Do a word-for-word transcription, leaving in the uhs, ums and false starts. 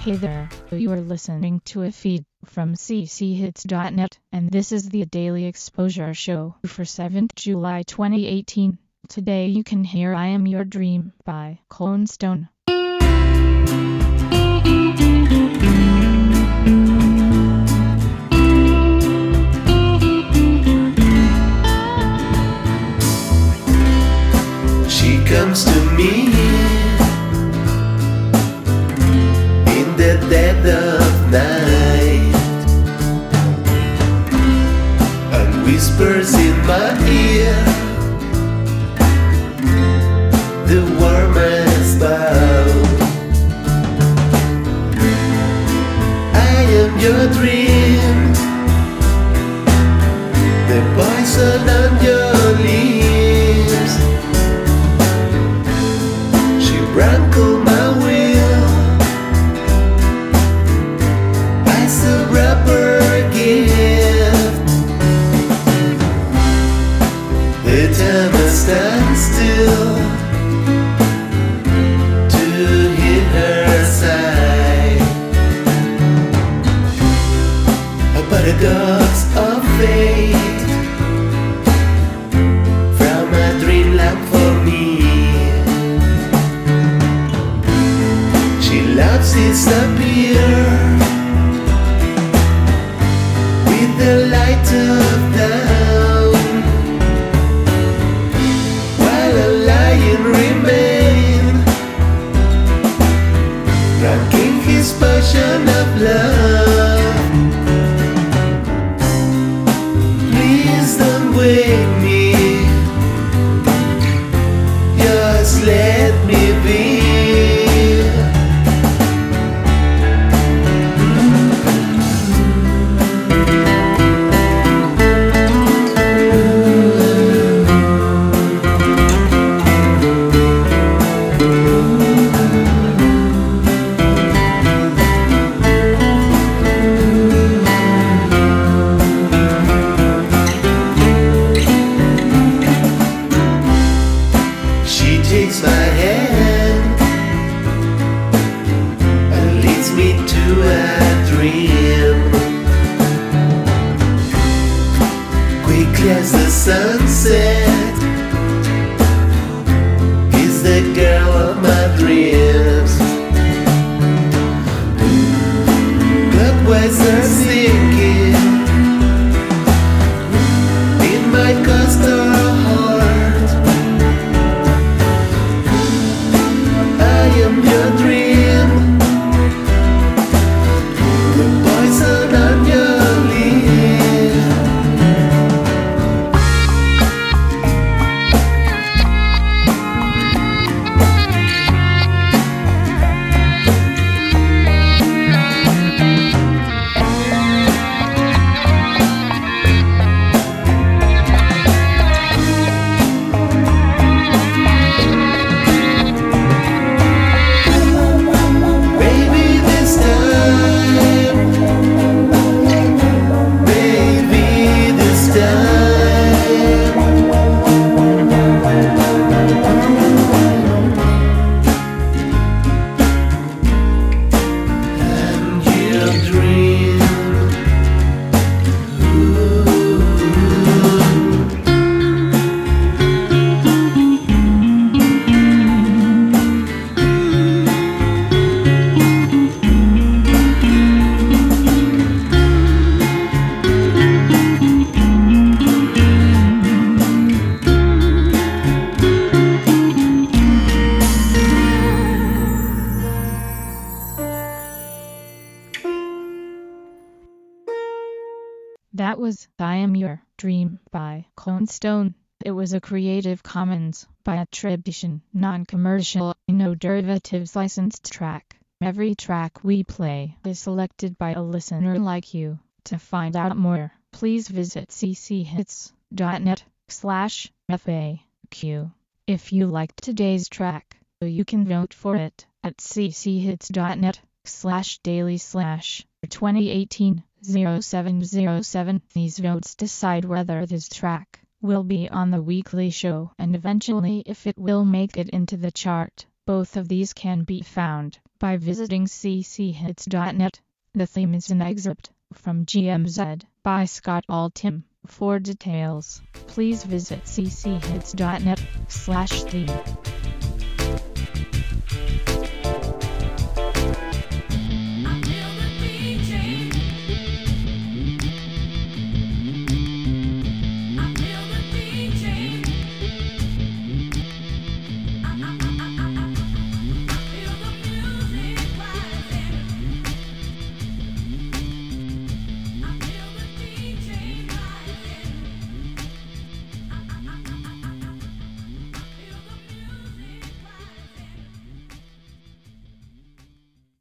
Hey there, you are listening to a feed from c c hits dot net, and this is the Daily Exposure Show for seventh of July twenty eighteen. Today you can hear I Am Your Dream by Cold Stone. She comes to me in the dead of night and whispers in my ear the warmest bow. I am your dream, the poison on your lips. She rankled my will as a rubber gift. The time I stand still to hear her sigh. A paradox of fate from a dreamland for me. She loves disappear with the light of dawn, while a lion remains, drinking his passion of love. Please don't wake me, just let me be. She takes my hand and leads me to a dream. Quickly as the sunset is the girl of my dreams. Clockwise are sinking in my coastal heart. I am your dream, the poison on your lips. Baby, this time, baby, this time, I'm your dream. That was I Am Your Dream by Cold Stone. It was a Creative Commons by attribution, non-commercial, no derivatives licensed track. Every track we play is selected by a listener like you. To find out more, please visit c c hits dot net slash F A Q. If you liked today's track, you can vote for it at c c hits dot net slash daily slash twenty eighteen oh seven oh seven. These votes decide whether this track will be on the weekly show and eventually if it will make it into the chart. Both of these can be found by visiting c c hits dot net. The theme is an excerpt from G M Z by Scott Altham. For details, please visit c c hits dot net slash theme.